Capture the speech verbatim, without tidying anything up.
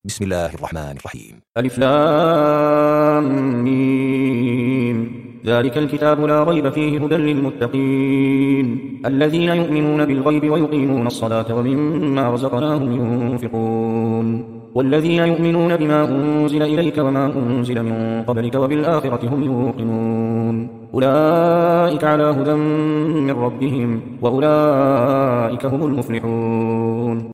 بسم الله الرحمن الرحيم. ألف لام ميم. ذلك الكتاب لا ريب فيه هدى للمتقين الذين يؤمنون بالغيب ويقيمون الصلاة ومما رزقناهم ينفقون والذين يؤمنون بما أنزل إليك وما أنزل من قبلك وبالآخرة هم يوقنون أولئك على هدى من ربهم وأولئك هم المفلحون.